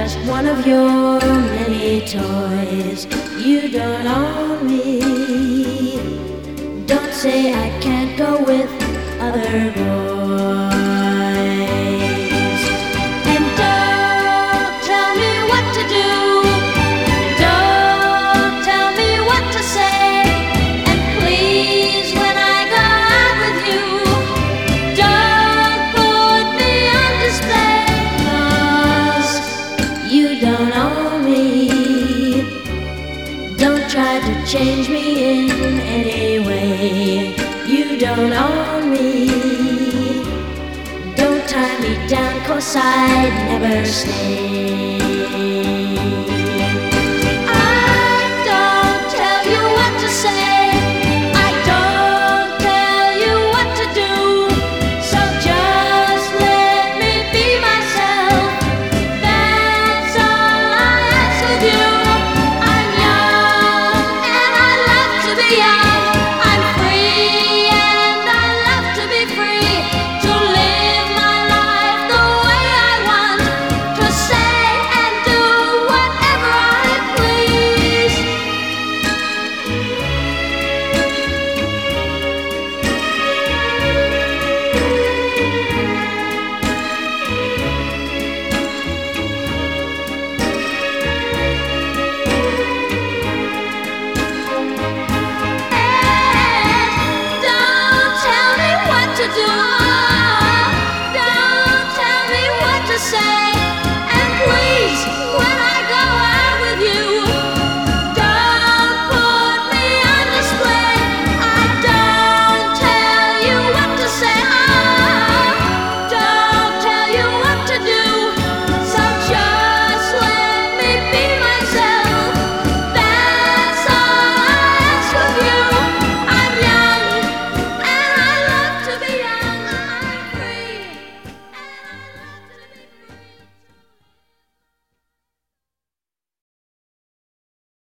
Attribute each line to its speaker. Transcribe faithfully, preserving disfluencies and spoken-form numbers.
Speaker 1: just one of your many toys. You don't own me. Don't say I can't go with other boys. And don't tell me what to do. Don't tell me what to say. And please, when I go out with you, don't put me on display. 'Cause you don't own me. Don't try to change me in any way. You don't own me. Don't tie me down, 'cause I'd never stay.